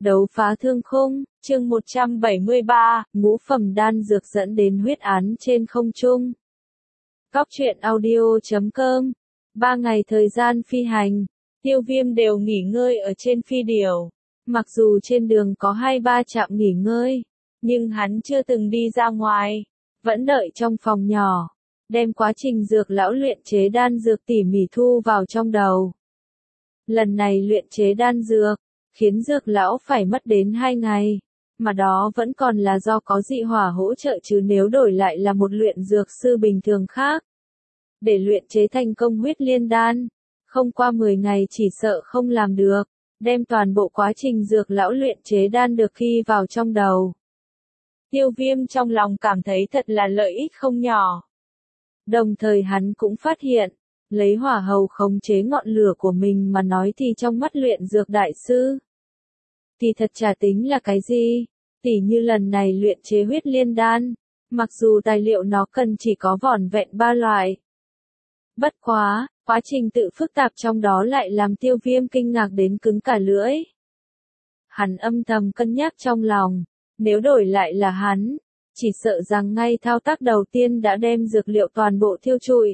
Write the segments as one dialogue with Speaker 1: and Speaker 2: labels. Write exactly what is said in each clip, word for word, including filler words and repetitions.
Speaker 1: Đấu phá thương khung, chương một trăm bảy mươi ba, ngũ phẩm đan dược dẫn đến huyết án trên không trung. Cóc truyện audio chấm com. Ba ngày thời gian phi hành, Tiêu Viêm đều nghỉ ngơi ở trên phi điểu. Mặc dù trên đường có hai ba trạm nghỉ ngơi, nhưng hắn chưa từng đi ra ngoài, vẫn đợi trong phòng nhỏ, đem quá trình dược lão luyện chế đan dược tỉ mỉ thu vào trong đầu. Lần này luyện chế đan dược, khiến dược lão phải mất đến hai ngày, mà đó vẫn còn là do có dị hỏa hỗ trợ chứ nếu đổi lại là một luyện dược sư bình thường khác. Để luyện chế thành công huyết liên đan, không qua mười ngày chỉ sợ không làm được, đem toàn bộ quá trình dược lão luyện chế đan được khi vào trong đầu. Tiêu Viêm trong lòng cảm thấy thật là lợi ích không nhỏ. Đồng thời hắn cũng phát hiện, lấy hỏa hầu khống chế ngọn lửa của mình mà nói thì trong mắt luyện dược đại sư, thì thật chả tính là cái gì, tỉ như lần này luyện chế huyết liên đan, mặc dù tài liệu nó cần chỉ có vỏn vẹn ba loại. Bất quá, quá trình tự phức tạp trong đó lại làm Tiêu Viêm kinh ngạc đến cứng cả lưỡi. Hắn âm thầm cân nhắc trong lòng, nếu đổi lại là hắn, chỉ sợ rằng ngay thao tác đầu tiên đã đem dược liệu toàn bộ thiêu trụi.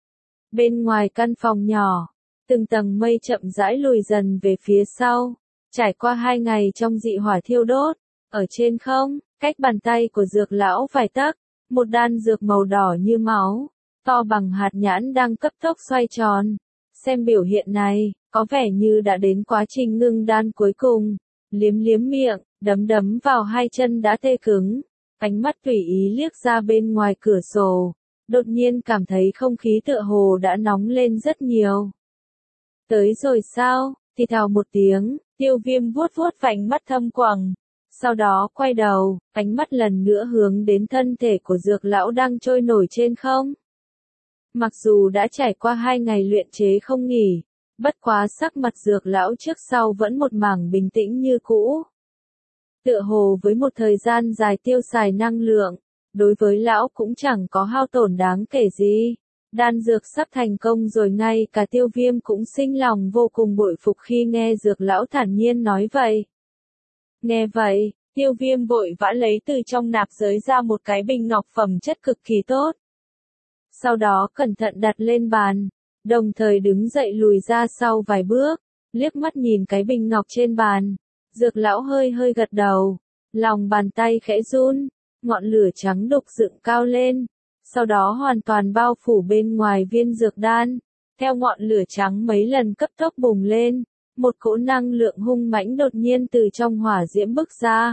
Speaker 1: Bên ngoài căn phòng nhỏ, từng tầng mây chậm rãi lùi dần về phía sau, trải qua hai ngày trong dị hỏa thiêu đốt, ở trên không, cách bàn tay của dược lão vài tấc, một đan dược màu đỏ như máu, to bằng hạt nhãn đang cấp tốc xoay tròn. Xem biểu hiện này, có vẻ như đã đến quá trình ngưng đan cuối cùng. Liếm liếm miệng, đấm đấm vào hai chân đã tê cứng, ánh mắt tùy ý liếc ra bên ngoài cửa sổ, đột nhiên cảm thấy không khí tựa hồ đã nóng lên rất nhiều. Tới rồi sao? Thì thào một tiếng, Tiêu Viêm vuốt vuốt vành mắt thâm quầng, sau đó quay đầu, ánh mắt lần nữa hướng đến thân thể của dược lão đang trôi nổi trên không. Mặc dù đã trải qua hai ngày luyện chế không nghỉ, bất quá sắc mặt dược lão trước sau vẫn một mảng bình tĩnh như cũ. Tựa hồ với một thời gian dài tiêu xài năng lượng, đối với lão cũng chẳng có hao tổn đáng kể gì. Đan dược sắp thành công rồi, ngay cả Tiêu Viêm cũng sinh lòng vô cùng bội phục khi nghe dược lão thản nhiên nói vậy. Nghe vậy, Tiêu Viêm vội vã lấy từ trong nạp giới ra một cái bình ngọc phẩm chất cực kỳ tốt. Sau đó cẩn thận đặt lên bàn, đồng thời đứng dậy lùi ra sau vài bước, liếc mắt nhìn cái bình ngọc trên bàn. Dược lão hơi hơi gật đầu, lòng bàn tay khẽ run, ngọn lửa trắng đục dựng cao lên, sau đó hoàn toàn bao phủ bên ngoài viên dược đan. Theo ngọn lửa trắng mấy lần cấp tốc bùng lên, một cỗ năng lượng hung mãnh đột nhiên từ trong hỏa diễm bức ra.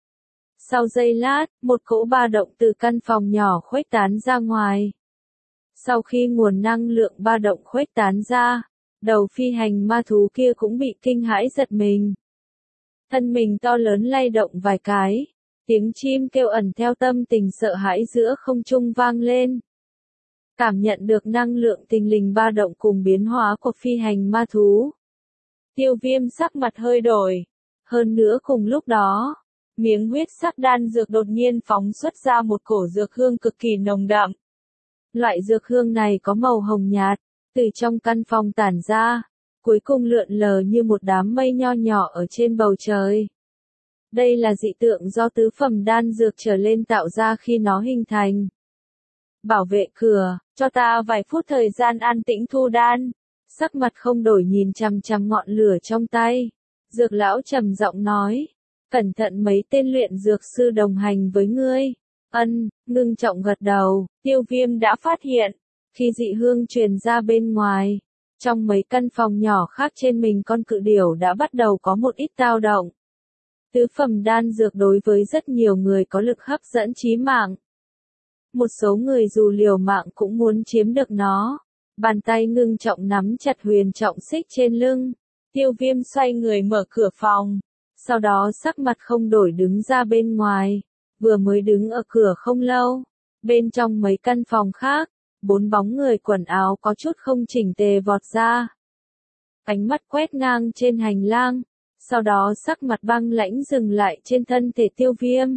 Speaker 1: Sau giây lát, một cỗ ba động từ căn phòng nhỏ khuếch tán ra ngoài. Sau khi nguồn năng lượng ba động khuếch tán ra, đầu phi hành ma thú kia cũng bị kinh hãi giật mình. Thân mình to lớn lay động vài cái, tiếng chim kêu ẩn theo tâm tình sợ hãi giữa không trung vang lên. Cảm nhận được năng lượng tình lình ba động cùng biến hóa của phi hành ma thú, Tiêu Viêm sắc mặt hơi đổi. Hơn nữa cùng lúc đó, miếng huyết sắc đan dược đột nhiên phóng xuất ra một cổ dược hương cực kỳ nồng đậm. Loại dược hương này có màu hồng nhạt, từ trong căn phòng tản ra, cuối cùng lượn lờ như một đám mây nho nhỏ ở trên bầu trời. Đây là dị tượng do tứ phẩm đan dược trở lên tạo ra khi nó hình thành. Bảo vệ cửa, cho ta vài phút thời gian an tĩnh thu đan. Sắc mặt không đổi nhìn chằm chằm ngọn lửa trong tay, dược lão trầm giọng nói, cẩn thận mấy tên luyện dược sư đồng hành với ngươi. Ân, ngưng trọng gật đầu. Tiêu Viêm đã phát hiện, khi dị hương truyền ra bên ngoài, trong mấy căn phòng nhỏ khác trên mình con cự điểu đã bắt đầu có một ít dao động. Tứ phẩm đan dược đối với rất nhiều người có lực hấp dẫn chí mạng. Một số người dù liều mạng cũng muốn chiếm được nó. Bàn tay ngưng trọng nắm chặt huyền trọng xích trên lưng. Tiêu Viêm xoay người mở cửa phòng, sau đó sắc mặt không đổi đứng ra bên ngoài. Vừa mới đứng ở cửa không lâu, bên trong mấy căn phòng khác, bốn bóng người quần áo có chút không chỉnh tề vọt ra. Ánh mắt quét ngang trên hành lang, sau đó sắc mặt băng lãnh dừng lại trên thân thể Tiêu Viêm.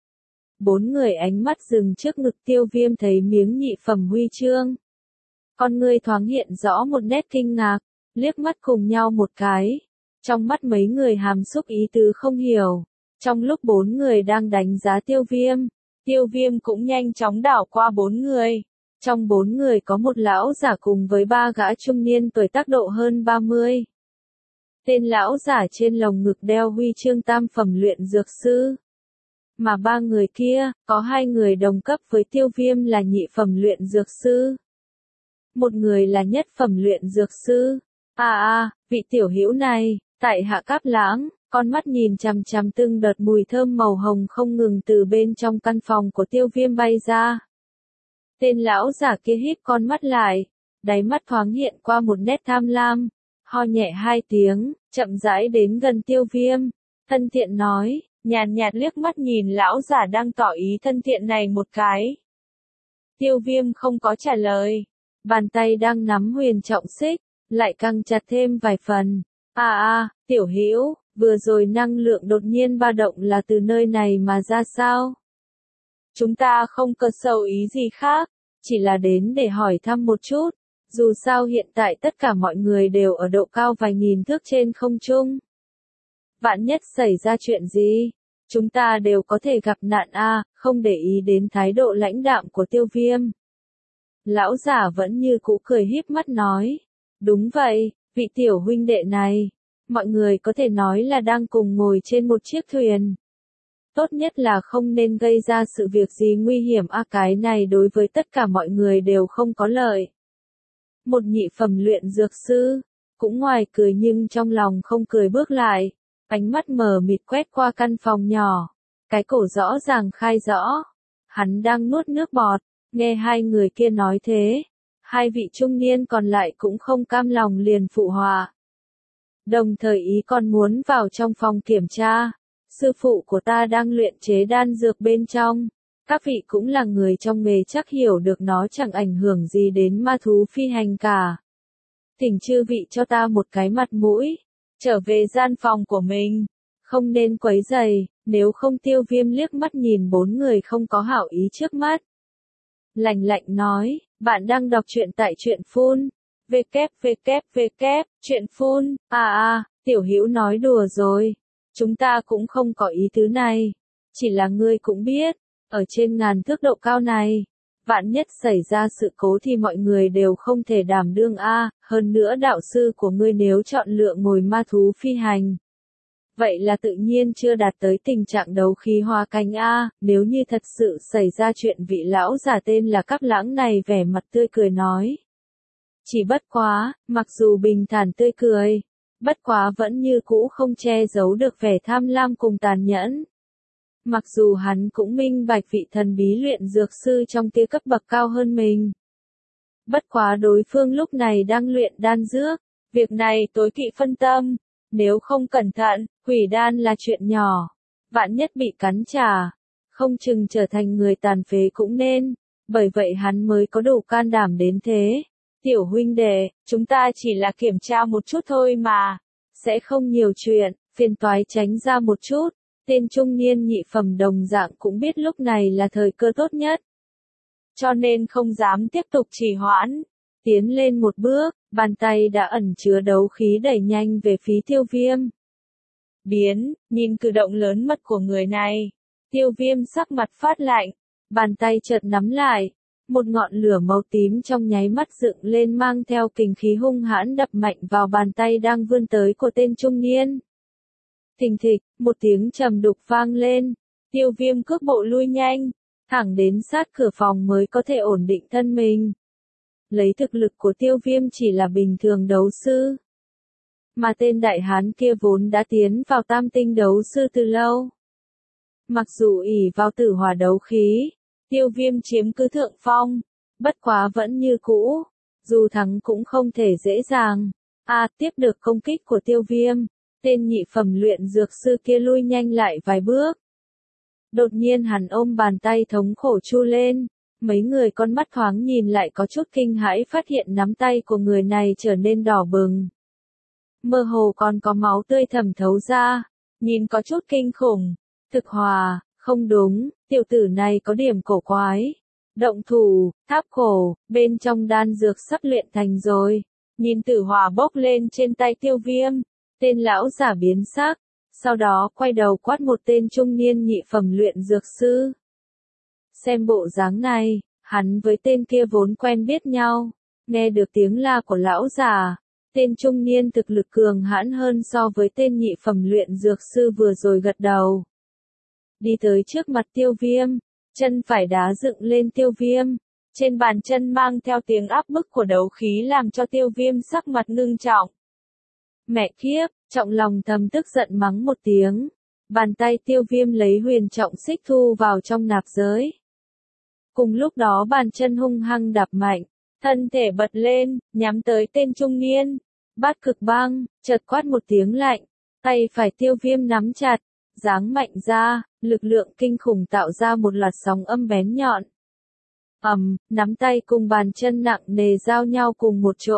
Speaker 1: Bốn người ánh mắt dừng trước ngực Tiêu Viêm thấy miếng nhị phẩm huy chương. Con người thoáng hiện rõ một nét kinh ngạc, liếc mắt cùng nhau một cái. Trong mắt mấy người hàm xúc ý tứ không hiểu. Trong lúc bốn người đang đánh giá Tiêu Viêm, Tiêu Viêm cũng nhanh chóng đảo qua bốn người. Trong bốn người có một lão giả cùng với ba gã trung niên tuổi tác độ hơn ba mươi. Tên lão giả trên lồng ngực đeo huy chương tam phẩm luyện dược sư. Mà ba người kia, có hai người đồng cấp với Tiêu Viêm là nhị phẩm luyện dược sư. Một người là nhất phẩm luyện dược sư. À à, vị tiểu hữu này, tại hạ Cáp Lãng, con mắt nhìn chằm chằm từng đợt mùi thơm màu hồng không ngừng từ bên trong căn phòng của Tiêu Viêm bay ra. Tên lão giả kia híp con mắt lại, đáy mắt thoáng hiện qua một nét tham lam, ho nhẹ hai tiếng, chậm rãi đến gần Tiêu Viêm, thân thiện nói, nhàn nhạt liếc mắt nhìn lão giả đang tỏ ý thân thiện này một cái. Tiêu Viêm không có trả lời, bàn tay đang nắm huyền trọng xích, lại căng chặt thêm vài phần. À à, tiểu hữu, vừa rồi năng lượng đột nhiên ba động là từ nơi này mà ra sao? Chúng ta không có sâu ý gì khác, chỉ là đến để hỏi thăm một chút. Dù sao hiện tại tất cả mọi người đều ở độ cao vài nghìn thước trên không trung. Vạn nhất xảy ra chuyện gì, chúng ta đều có thể gặp nạn a, không để ý đến thái độ lãnh đạm của Tiêu Viêm. Lão giả vẫn như cũ cười híp mắt nói, đúng vậy, vị tiểu huynh đệ này, mọi người có thể nói là đang cùng ngồi trên một chiếc thuyền. Tốt nhất là không nên gây ra sự việc gì nguy hiểm a, cái này đối với tất cả mọi người đều không có lợi. Một nhị phẩm luyện dược sư, cũng ngoài cười nhưng trong lòng không cười bước lại, ánh mắt mờ mịt quét qua căn phòng nhỏ, cái cổ rõ ràng khai rõ. Hắn đang nuốt nước bọt, nghe hai người kia nói thế, hai vị trung niên còn lại cũng không cam lòng liền phụ họa. Đồng thời ý còn muốn vào trong phòng kiểm tra, sư phụ của ta đang luyện chế đan dược bên trong. Các vị cũng là người trong nghề chắc hiểu được nó chẳng ảnh hưởng gì đến ma thú phi hành cả. Thỉnh chư vị cho ta một cái mặt mũi, trở về gian phòng của mình, không nên quấy rầy, nếu không. Tiêu Viêm liếc mắt nhìn bốn người không có hảo ý trước mắt. Lạnh lạnh nói, bạn đang đọc truyện tại truyện phun, www, truyện phun, à à, tiểu hữu nói đùa rồi, chúng ta cũng không có ý tứ này, chỉ là ngươi cũng biết. Ở trên ngàn thước độ cao này, vạn nhất xảy ra sự cố thì mọi người đều không thể đảm đương a, hơn nữa đạo sư của ngươi nếu chọn lựa ngồi ma thú phi hành. Vậy là tự nhiên chưa đạt tới tình trạng đấu khí hóa cánh a, nếu như thật sự xảy ra chuyện vị lão giả tên là Cáp Lãng này vẻ mặt tươi cười nói. Chỉ bất quá, mặc dù bình thản tươi cười, bất quá vẫn như cũ không che giấu được vẻ tham lam cùng tàn nhẫn. Mặc dù hắn cũng minh bạch vị thần bí luyện dược sư trong tia cấp bậc cao hơn mình. Bất quá đối phương lúc này đang luyện đan dược, việc này tối kỵ phân tâm, nếu không cẩn thận, hủy đan là chuyện nhỏ, vạn nhất bị cắn trả, không chừng trở thành người tàn phế cũng nên, bởi vậy hắn mới có đủ can đảm đến thế. Tiểu huynh đệ, chúng ta chỉ là kiểm tra một chút thôi mà, sẽ không nhiều chuyện, phiền toái tránh ra một chút. Tên trung niên nhị phẩm đồng dạng cũng biết lúc này là thời cơ tốt nhất. Cho nên không dám tiếp tục trì hoãn. Tiến lên một bước, bàn tay đã ẩn chứa đấu khí đẩy nhanh về phía Tiêu Viêm. Biến, nhìn cử động lớn mật của người này. Tiêu Viêm sắc mặt phát lạnh, bàn tay chợt nắm lại. Một ngọn lửa màu tím trong nháy mắt dựng lên mang theo kình khí hung hãn đập mạnh vào bàn tay đang vươn tới của tên trung niên. Thình thịch, một tiếng trầm đục vang lên, Tiêu Viêm cước bộ lui nhanh, thẳng đến sát cửa phòng mới có thể ổn định thân mình. Lấy thực lực của Tiêu Viêm chỉ là bình thường đấu sư. Mà tên đại hán kia vốn đã tiến vào tam tinh đấu sư từ lâu. Mặc dù ỷ vào tử hỏa đấu khí, Tiêu Viêm chiếm cứ thượng phong, bất quá vẫn như cũ, dù thắng cũng không thể dễ dàng. A, tiếp được công kích của Tiêu Viêm. Tên nhị phẩm luyện dược sư kia lui nhanh lại vài bước. Đột nhiên hắn ôm bàn tay thống khổ chu lên, mấy người con mắt thoáng nhìn lại có chút kinh hãi phát hiện nắm tay của người này trở nên đỏ bừng. Mơ hồ còn có máu tươi thẩm thấu ra, nhìn có chút kinh khủng. Thực hòa, không đúng, tiểu tử này có điểm cổ quái. Động thủ, tháp cổ, bên trong đan dược sắp luyện thành rồi. Nhìn tử hỏa bốc lên trên tay Tiêu Viêm. Tên lão giả biến sắc, sau đó quay đầu quát một tên trung niên nhị phẩm luyện dược sư. Xem bộ dáng này, hắn với tên kia vốn quen biết nhau, nghe được tiếng la của lão già, tên trung niên thực lực cường hãn hơn so với tên nhị phẩm luyện dược sư vừa rồi gật đầu. Đi tới trước mặt Tiêu Viêm, chân phải đá dựng lên Tiêu Viêm, trên bàn chân mang theo tiếng áp bức của đấu khí làm cho Tiêu Viêm sắc mặt ngưng trọng. Mẹ kiếp, trọng lòng thầm tức giận mắng một tiếng, bàn tay Tiêu Viêm lấy huyền trọng xích thu vào trong nạp giới. Cùng lúc đó bàn chân hung hăng đạp mạnh, thân thể bật lên, nhắm tới tên trung niên. Bát cực băng, chợt quát một tiếng lạnh, tay phải Tiêu Viêm nắm chặt, giáng mạnh ra, lực lượng kinh khủng tạo ra một loạt sóng âm bén nhọn. Ầm, nắm tay cùng bàn chân nặng nề giao nhau cùng một chỗ.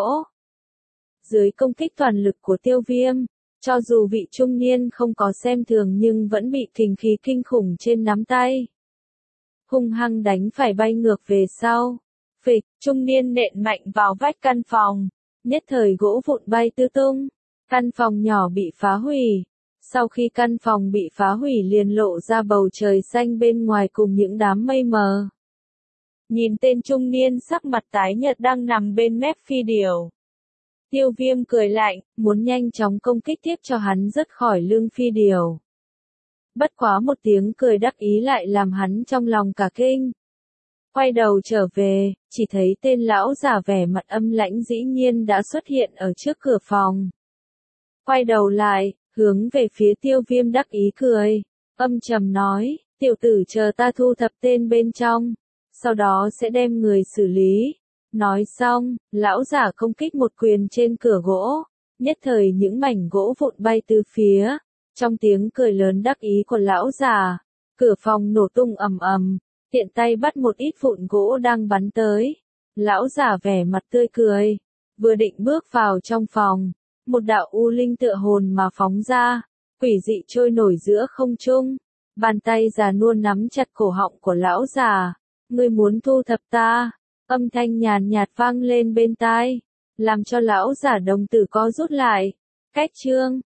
Speaker 1: Dưới công kích toàn lực của Tiêu Viêm, cho dù vị trung niên không có xem thường nhưng vẫn bị kình khí kinh khủng trên nắm tay hung hăng đánh phải bay ngược về sau. Phịch, trung niên nện mạnh vào vách căn phòng, nhất thời gỗ vụn bay tứ tung, căn phòng nhỏ bị phá hủy. Sau khi căn phòng bị phá hủy liền lộ ra bầu trời xanh bên ngoài cùng những đám mây mờ. Nhìn tên trung niên sắc mặt tái nhợt đang nằm bên mép phi điểu, Tiêu Viêm cười lạnh, muốn nhanh chóng công kích tiếp cho hắn rớt khỏi lưng phi điểu. Bất quá một tiếng cười đắc ý lại làm hắn trong lòng cả kinh. Quay đầu trở về, chỉ thấy tên lão giả vẻ mặt âm lãnh dĩ nhiên đã xuất hiện ở trước cửa phòng. Quay đầu lại, hướng về phía Tiêu Viêm đắc ý cười, âm trầm nói, tiểu tử chờ ta thu thập tên bên trong, sau đó sẽ đem người xử lý. Nói xong, lão giả công kích một quyền trên cửa gỗ, nhất thời những mảnh gỗ vụn bay từ phía. Trong tiếng cười lớn đắc ý của lão già, cửa phòng nổ tung ầm ầm, tiện tay bắt một ít vụn gỗ đang bắn tới. Lão già vẻ mặt tươi cười, vừa định bước vào trong phòng, một đạo u linh tựa hồn mà phóng ra, quỷ dị trôi nổi giữa không trung, bàn tay già nua nắm chặt cổ họng của lão già. Ngươi muốn thu thập ta? Âm thanh nhàn nhạt vang lên bên tai, làm cho lão giả đồng tử co rút lại. Cách chương